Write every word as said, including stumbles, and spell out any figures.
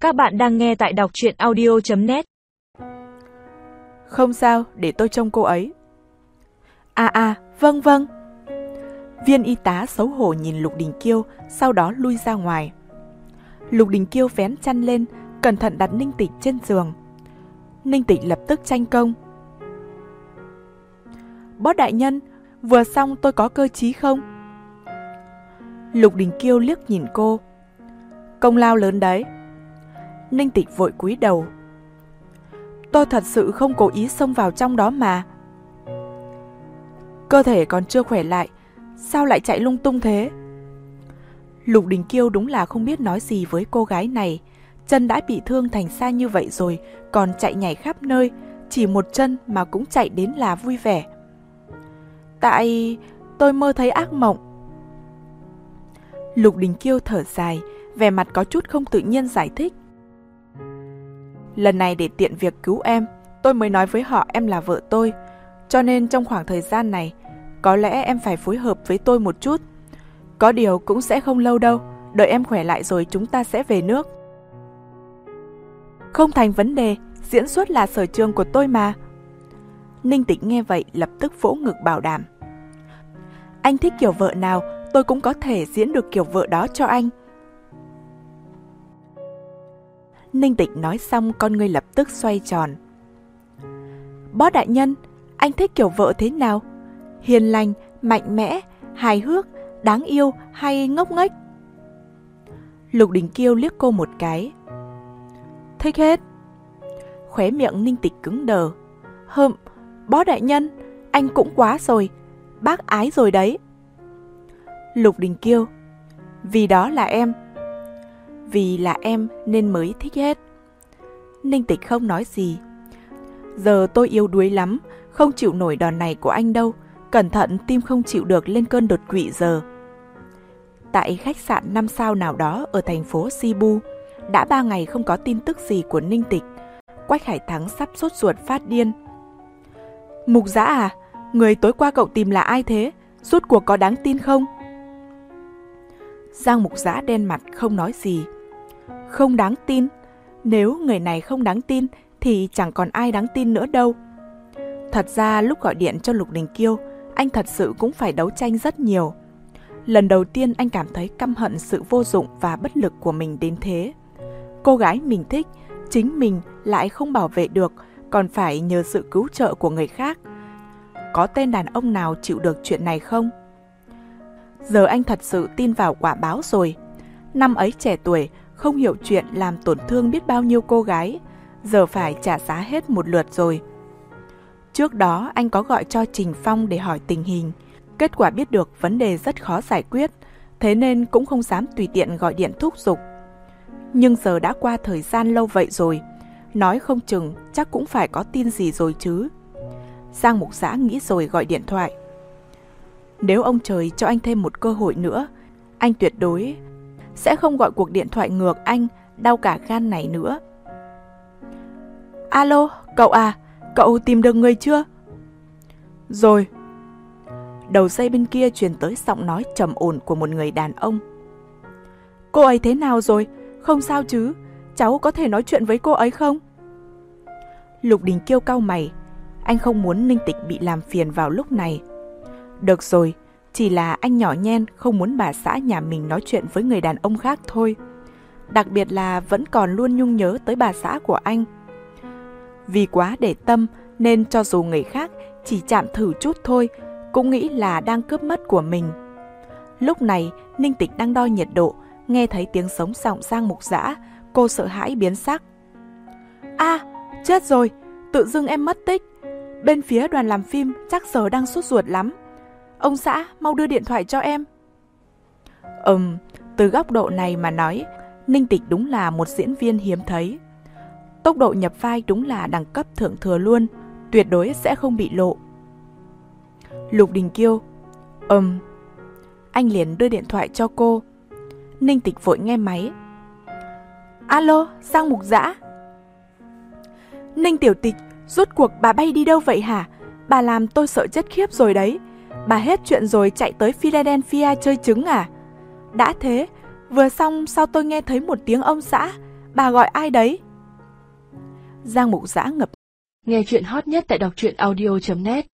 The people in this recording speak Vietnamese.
Các bạn đang nghe tại đọc truyện audio chấm net. Không sao, để tôi trông cô ấy. À à, vâng vâng. Viên y tá xấu hổ nhìn Lục Đình Kiêu, sau đó lui ra ngoài. Lục Đình Kiêu vén chăn lên, cẩn thận đặt Ninh Tịch trên giường. Ninh Tịch lập tức tranh công. Boss đại nhân, vừa xong tôi có cơ trí không? Lục Đình Kiêu liếc nhìn cô. Công lao lớn đấy. Ninh Tịch vội cúi đầu. Tôi thật sự không cố ý xông vào trong đó mà. Cơ thể còn chưa khỏe lại, sao lại chạy lung tung thế? Lục Đình Kiêu đúng là không biết nói gì với cô gái này. Chân đã bị thương thành ra như vậy rồi, còn chạy nhảy khắp nơi, chỉ một chân mà cũng chạy đến là vui vẻ. Tại tôi mơ thấy ác mộng. Lục Đình Kiêu thở dài, vẻ mặt có chút không tự nhiên giải thích. Lần này để tiện việc cứu em, tôi mới nói với họ em là vợ tôi. Cho nên trong khoảng thời gian này, có lẽ em phải phối hợp với tôi một chút. Có điều cũng sẽ không lâu đâu, đợi em khỏe lại rồi chúng ta sẽ về nước. Không thành vấn đề, diễn xuất là sở trường của tôi mà. Ninh Tịch nghe vậy lập tức vỗ ngực bảo đảm. Anh thích kiểu vợ nào, tôi cũng có thể diễn được kiểu vợ đó cho anh. Ninh Tịch nói xong con ngươi lập tức xoay tròn. Boss đại nhân, anh thích kiểu vợ thế nào? Hiền lành, mạnh mẽ, hài hước, đáng yêu hay ngốc nghếch? Lục Đình Kiêu liếc cô một cái. Thích hết. Khóe miệng Ninh Tịch cứng đờ. Hừm, boss đại nhân, anh cũng quá rồi. Bác ái rồi đấy. Lục Đình Kiêu. Vì đó là em. Vì là em nên mới thích hết. Ninh Tịch không nói gì. Giờ tôi yếu đuối lắm, không chịu nổi đòn này của anh đâu. Cẩn thận tim không chịu được lên cơn đột quỵ giờ. Tại khách sạn năm sao nào đó ở thành phố Sibu, đã ba ngày không có tin tức gì của Ninh Tịch. Quách Hải Thắng sắp sốt ruột phát điên. Mục Dã à, người tối qua cậu tìm là ai thế? Rốt cuộc có đáng tin không? Giang Mục Dã đen mặt không nói gì. Không đáng tin? Nếu người này không đáng tin thì chẳng còn ai đáng tin nữa đâu. Thật ra lúc gọi điện cho Lục Đình Kiêu, anh thật sự cũng phải đấu tranh rất nhiều. Lần đầu tiên anh cảm thấy căm hận sự vô dụng và bất lực của mình đến thế. Cô gái mình thích, chính mình lại không bảo vệ được, còn phải nhờ sự cứu trợ của người khác. Có tên đàn ông nào chịu được chuyện này không? Giờ anh thật sự tin vào quả báo rồi. Năm ấy trẻ tuổi, không hiểu chuyện làm tổn thương biết bao nhiêu cô gái. Giờ phải trả giá hết một lượt rồi. Trước đó anh có gọi cho Trình Phong để hỏi tình hình. Kết quả biết được vấn đề rất khó giải quyết, thế nên cũng không dám tùy tiện gọi điện thúc giục. Nhưng giờ đã qua thời gian lâu vậy rồi, nói không chừng chắc cũng phải có tin gì rồi chứ. Giang Mục Dã nghĩ rồi gọi điện thoại. Nếu ông trời cho anh thêm một cơ hội nữa, anh tuyệt đối sẽ không gọi cuộc điện thoại ngược anh, đau cả gan này nữa. Alo, cậu à, cậu tìm được người chưa? Rồi. Đầu dây bên kia truyền tới giọng nói trầm ổn của một người đàn ông. Cô ấy thế nào rồi? Không sao chứ? Cháu có thể nói chuyện với cô ấy không? Lục Đình Kiêu cau mày. Anh không muốn Ninh Tịch bị làm phiền vào lúc này. Được rồi, chỉ là anh nhỏ nhen không muốn bà xã nhà mình nói chuyện với người đàn ông khác thôi. Đặc biệt là vẫn còn luôn nhung nhớ tới bà xã của anh. Vì quá để tâm nên cho dù người khác chỉ chạm thử chút thôi, cũng nghĩ là đang cướp mất của mình. Lúc này, Ninh Tịch đang đo nhiệt độ, nghe thấy tiếng sống giọng Giang Mục Dã, cô sợ hãi biến sắc. À, chết rồi, tự dưng em mất tích. Bên phía đoàn làm phim chắc giờ đang sốt ruột lắm. Ông xã, mau đưa điện thoại cho em. Ừm, từ góc độ này mà nói, Ninh Tịch đúng là một diễn viên hiếm thấy. Tốc độ nhập vai đúng là đẳng cấp thượng thừa luôn, tuyệt đối sẽ không bị lộ. Lục Đình Kiêu. Ừm. Anh liền đưa điện thoại cho cô. Ninh Tịch vội nghe máy. Alo, Giang Mục Dã. Ninh Tiểu Tịch, rốt cuộc bà bay đi đâu vậy hả? Bà làm tôi sợ chết khiếp rồi đấy. Bà hết chuyện rồi chạy tới Philadelphia chơi trứng à? Đã thế, vừa xong sao tôi nghe thấy một tiếng ông xã. bà gọi ai đấy? Giang Mục Dã ngập. Nghe chuyện hot nhất tại đọc truyện audio chấm net.